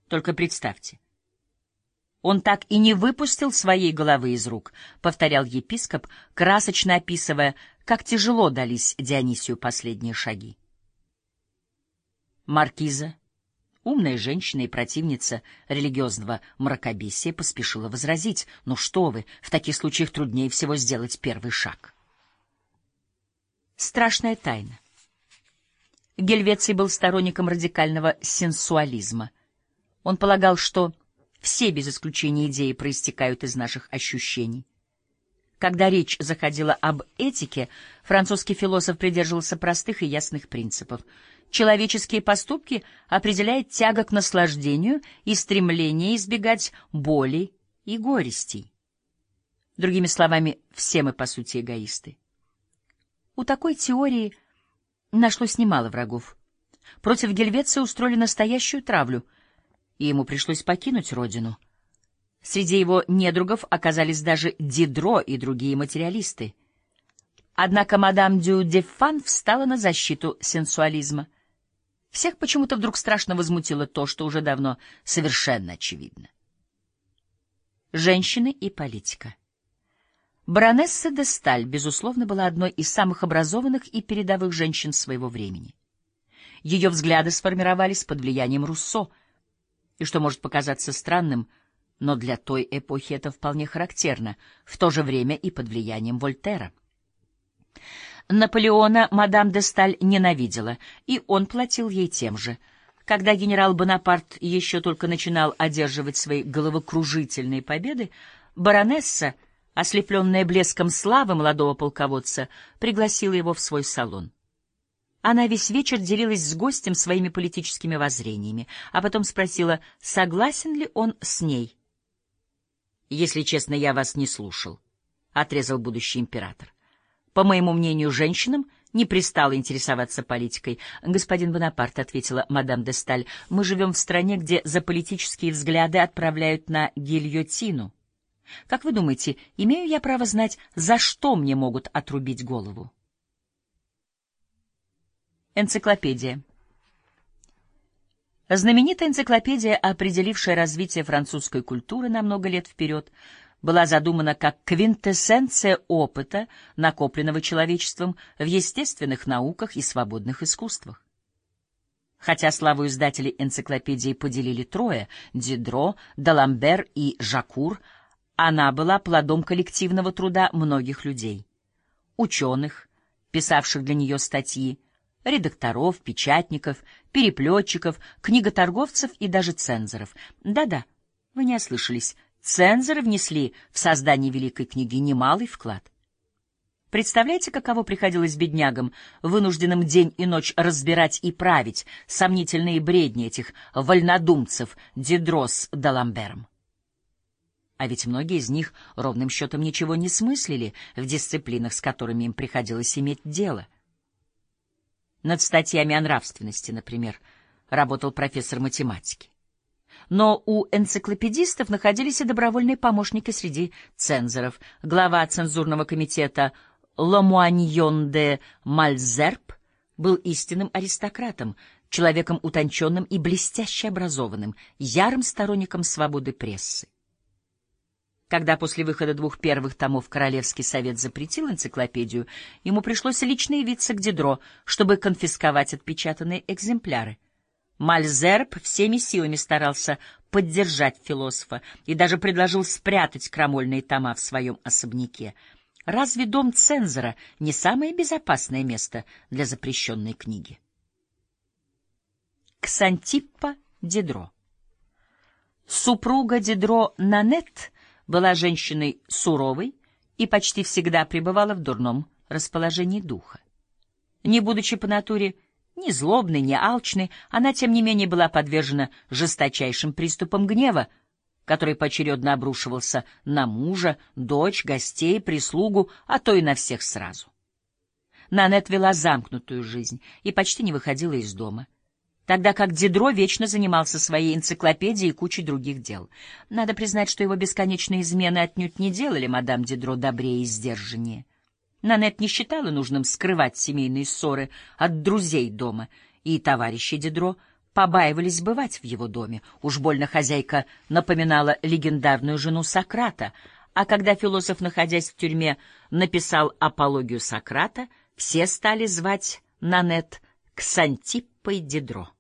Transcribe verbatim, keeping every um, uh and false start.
Только представьте. Он так и не выпустил своей головы из рук, — повторял епископ, красочно описывая, как тяжело дались Дионисию последние шаги. Маркиза, умная женщина и противница религиозного мракобесия, поспешила возразить: «Ну что вы, в таких случаях труднее всего сделать первый шаг». Страшная тайна. Гельвеций был сторонником радикального сенсуализма. Он полагал, что все без исключения идеи проистекают из наших ощущений. Когда речь заходила об этике, французский философ придерживался простых и ясных принципов. Человеческие поступки определяет тяга к наслаждению и стремление избегать боли и горестей. Другими словами, все мы, по сути, эгоисты. У такой теории нашлось немало врагов. Против Гельвеция устроили настоящую травлю, и ему пришлось покинуть родину. Среди его недругов оказались даже Дидро и другие материалисты. Однако мадам дю Деффан встала на защиту сенсуализма. Всех почему-то вдруг страшно возмутило то, что уже давно совершенно очевидно. Женщины и политика. Баронесса де Сталь, безусловно, была одной из самых образованных и передовых женщин своего времени. Ее взгляды сформировались под влиянием Руссо, и, что может показаться странным, но для той эпохи это вполне характерно, в то же время и под влиянием Вольтера. Наполеона мадам де Сталь ненавидела, и он платил ей тем же. Когда генерал Бонапарт еще только начинал одерживать свои головокружительные победы, баронесса, ослепленная блеском славы молодого полководца, пригласила его в свой салон. Она весь вечер делилась с гостем своими политическими воззрениями, а потом спросила, согласен ли он с ней. «Если честно, я вас не слушал», — отрезал будущий император. «По моему мнению, женщинам не пристало интересоваться политикой». «Господин Бонапарт», — ответила мадам де Сталь, — «мы живем в стране, где за политические взгляды отправляют на гильотину. Как вы думаете, имею я право знать, за что мне могут отрубить голову?» Энциклопедия. Знаменитая энциклопедия, определившая развитие французской культуры на много лет вперед, была задумана как квинтэссенция опыта, накопленного человечеством в естественных науках и свободных искусствах. Хотя славу издателей энциклопедии поделили трое — Дидро, Даламбер и Жакур, она была плодом коллективного труда многих людей. Ученых, писавших для нее статьи, редакторов, печатников, переплетчиков, книготорговцев и даже цензоров. Да-да, вы не ослышались, цензоры внесли в создание великой книги немалый вклад. Представляете, каково приходилось беднягам, вынужденным день и ночь разбирать и править сомнительные бредни этих вольнодумцев Дидро с Даламбером? А ведь многие из них ровным счетом ничего не смыслили в дисциплинах, с которыми им приходилось иметь дело. Над статьями о нравственности, например, работал профессор математики. Но у энциклопедистов находились и добровольные помощники среди цензоров. Глава цензурного комитета Ломуаньон де Мальзерб был истинным аристократом, человеком утонченным и блестяще образованным, ярым сторонником свободы прессы. Когда после выхода двух первых томов Королевский совет запретил энциклопедию, ему пришлось лично явиться к Дидро, чтобы конфисковать отпечатанные экземпляры. Мальзерб всеми силами старался поддержать философа и даже предложил спрятать крамольные тома в своем особняке. Разве дом цензора не самое безопасное место для запрещенной книги? Ксантиппа Дидро. Супруга Дидро Нанет была женщиной суровой и почти всегда пребывала в дурном расположении духа. Не будучи по натуре ни злобной, ни алчной, она, тем не менее, была подвержена жесточайшим приступам гнева, который поочередно обрушивался на мужа, дочь, гостей, прислугу, а то и на всех сразу. Нанет вела замкнутую жизнь и почти не выходила из дома, тогда как Дидро вечно занимался своей энциклопедией и кучей других дел. Надо признать, что его бесконечные измены отнюдь не делали мадам Дидро добрее и сдержаннее. Нанет не считала нужным скрывать семейные ссоры от друзей дома, и товарищи Дидро побаивались бывать в его доме. Уж больно хозяйка напоминала легендарную жену Сократа, а когда философ, находясь в тюрьме, написал апологию Сократа, все стали звать Нанет Ксантиппой Дидро.